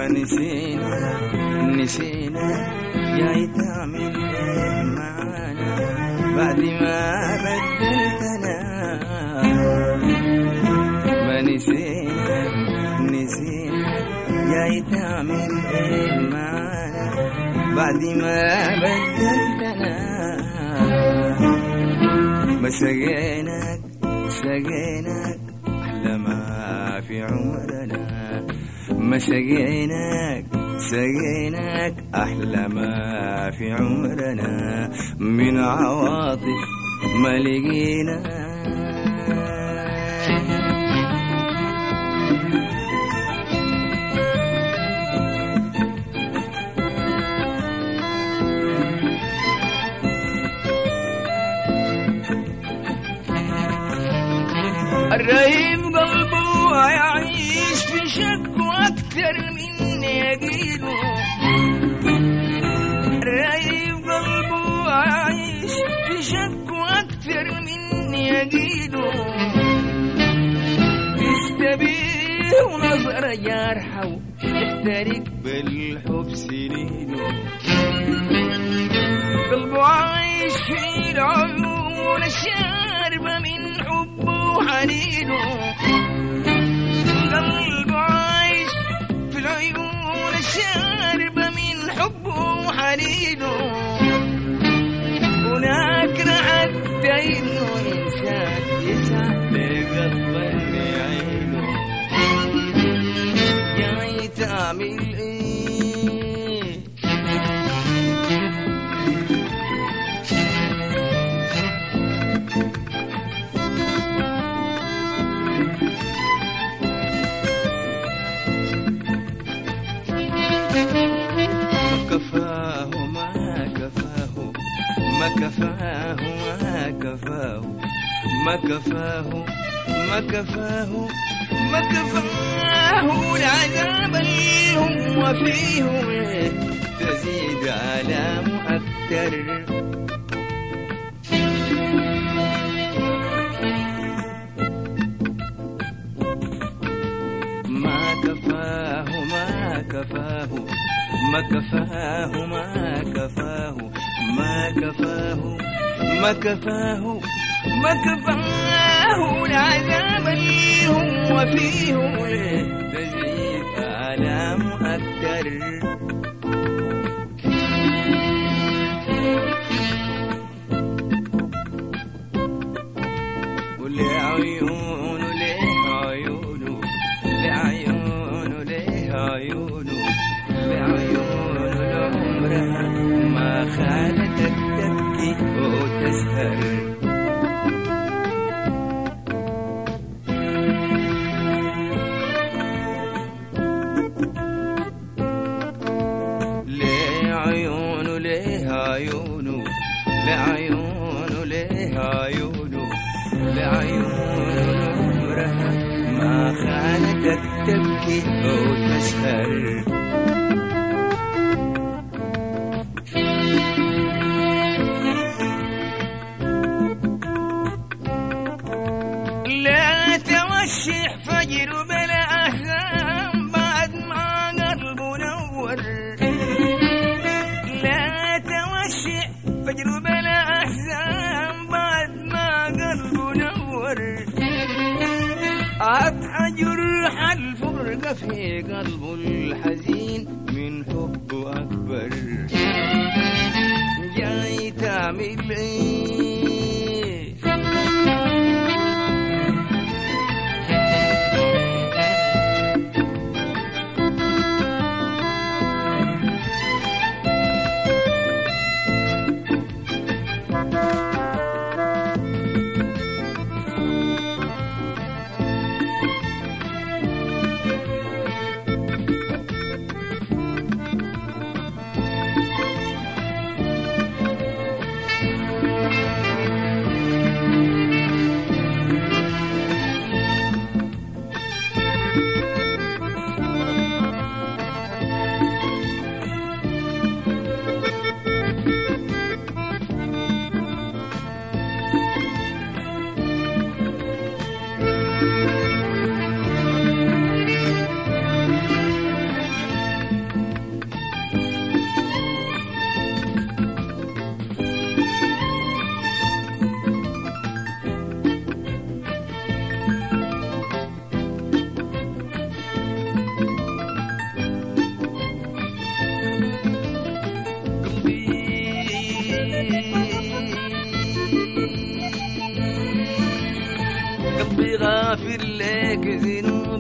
نسينا جاي تعمل ايه معانا بعد ما بدلتنا. ما نسينا جاي تعمل ايه معانا بعد ما بدلتنا. ما سقيناك أحلى ما في عمرنا. ما سقيناك أحلى ما في عمرنا. من عواطف ما لقينا. الرهيب قلبه يعيش في شك أكتر من يقينه. الرهيب قلبه يعيش في شك أكتر من يقينه. تستبيه ونظرة جارحة وتحترق بالحب سنينه. قلبه عايش في العيون الشاربة من حبه وحنينه. قلبه عايش في العيون الشاربة من حبه وحنينه. هناك حتى انه انسان يسعد لقلب اللي عينه. جاي تعمل ايه؟ ما كفاه العذاب اللي هو فيه. تزيد آلامه أكتر. ما كفاه العذاب اللي هو فيه. تزيد آلامه أكتر. ولعيونه لعمرها ما خالتك تبكي وتسهر. عمرها ما خالتك تبكي وتسهر. لا توشح فجر بلا أحزان بعد ما قلبه نور. لا توشح فجر بلا أحزان بعد ما قلبه نور. أضحى جرح الفرقة في قلبه الحزين من حبه أكبر. جاي تعمل إيه؟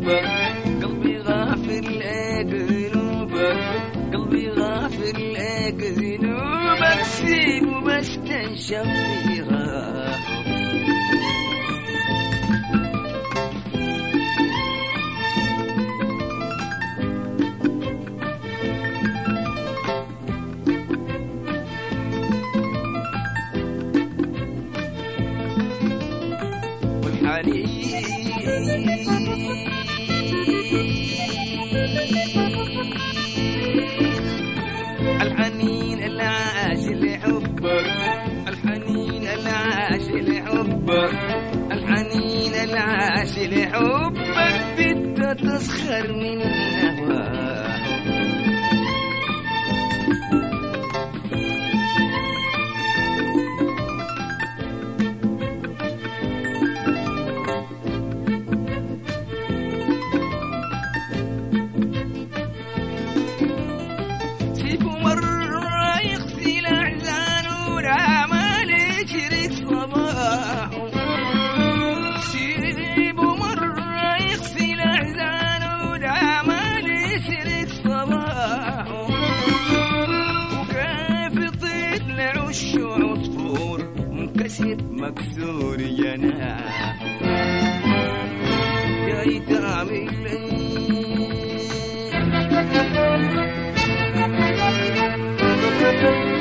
ذنوبك قلبي غافر لك ذنوبك قلبي غافر لك ذنوبك سيبه بس تنشف في راحه الحنين العاش لحبك الحنين العاش لحبك الحنين العاش لحبك بدك تسخر من هواك مكسور جناح جاي تعمل لي